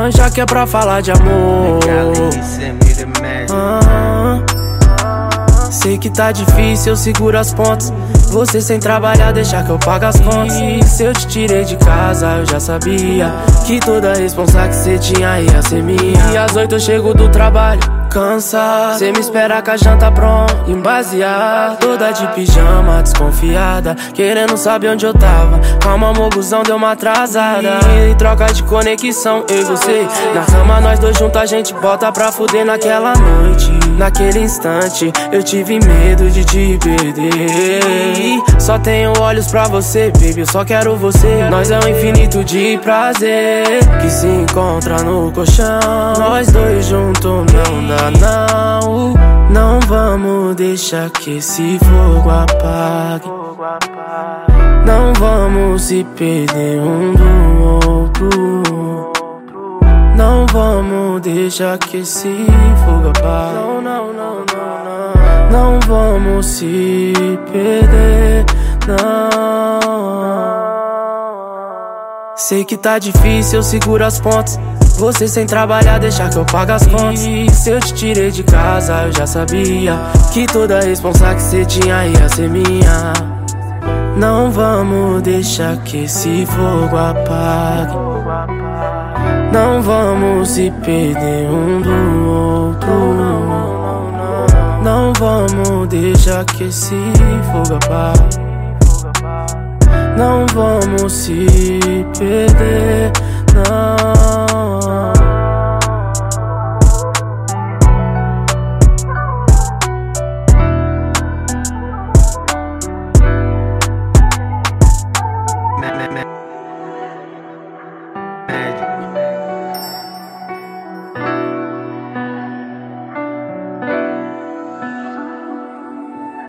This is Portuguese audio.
já que é pra falar de amor. Sei que tá difícil, eu seguro as pontas. Você sem trabalhar, deixar que eu pague as contas. Se eu te tirei de casa, eu já sabia que toda a responsa que cê tinha ia ser minha. E às 8 eu chego do trabalho, cansado. Cê me espera com a janta pronta, embaseada, toda de pijama, desconfiada, querendo saber onde eu tava. Calma, moguzão, deu uma atrasada. E troca de conexão, eu e você. Na cama nós dois juntos, a gente bota pra fuder naquela noite. Naquele instante, eu tive medo de te perder. Só tenho olhos pra você, baby, eu só quero você. Nós é um infinito de prazer que se encontra no colchão. Nós dois juntos não dá não. Não vamos deixar que esse fogo apague. Não vamos se perder um do outro. Não vamos deixar que esse fogo apague. Não, não, não, não, não. Não vamos se perder, não. Sei que tá difícil, eu seguro as pontas. Você sem trabalhar, deixar que eu pague as contas. Se eu te tirei de casa, eu já sabia que toda a responsa que cê tinha ia ser minha. Não vamos deixar que esse fogo apague. Não vamos se perder um do outro. Não vamos deixar que esse fogo apague. Não vamos se perder, não.